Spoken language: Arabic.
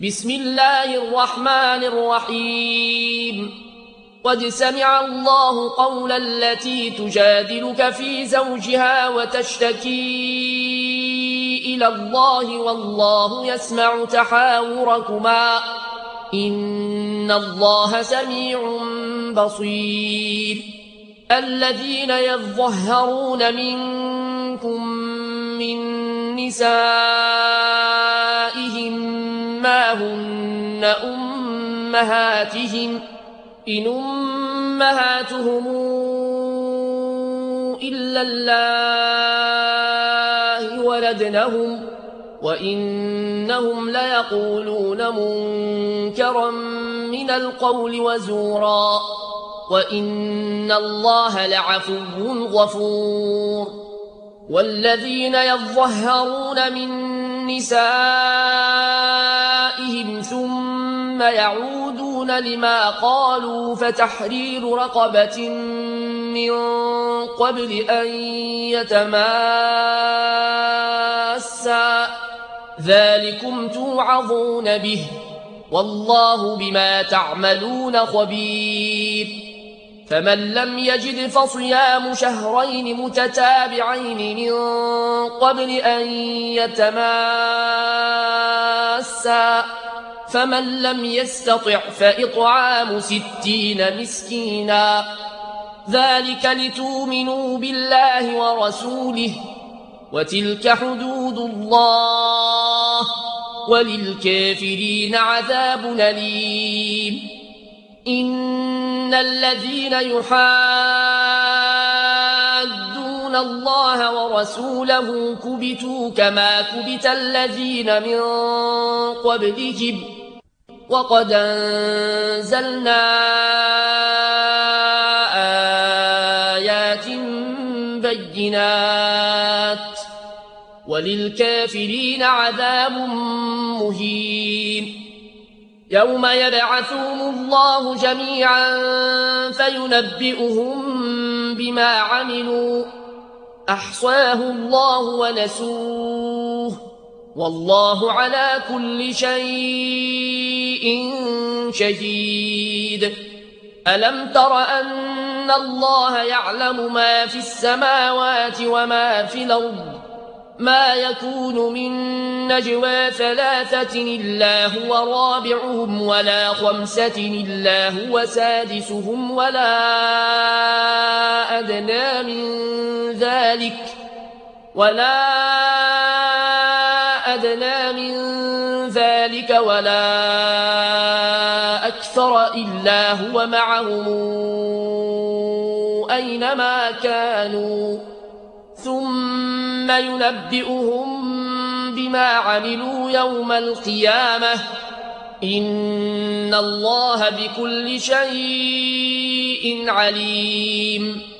بسم الله الرحمن الرحيم قد سمع الله قول التي تجادلك في زوجها وتشتكي إلى الله والله يسمع تحاوركما إن الله سميع بصير الذين يظهرون منكم من نسائهم ما هن أمهاتهم إن أمهاتهم إلا الله ولدنهم وإنهم ليقولون منكرا من القول وزورا وإن الله لعفو غفور والذين يظهرون من نسائهم ثم يعودون لما قالوا فتحرير رقبة من قبل أن يتماسا ذلكم توعظون به والله بما تعملون خبير فمن لم يجد فصيام شهرين متتابعين من قبل أن يتماسا فمن لم يستطع فإطعام 60 مسكينا ذلك لتؤمنوا بالله ورسوله وتلك حدود الله وللكافرين عذاب أليم إن الذين يحادون الله ورسوله كبتوا كما كبت الذين من قبلهم وقد أنزلنا آيات بينات وللكافرين عذاب مهين يوم يبعثهم الله جميعا فينبئهم بما عملوا أحصاه الله ونسوه والله على كل شيء شهيد ألم تر أن الله يعلم ما في السماوات وما في الأرض ما يكون من نجوى 3 إلا هو رابعهم ولا 5 إلا هو سادسهم ولا أدنى من ذلك ولا أكثر إلا هو معهم أينما كانوا ثم ينبئهم بما عملوا يوم القيامة إن الله بكل شيء عليم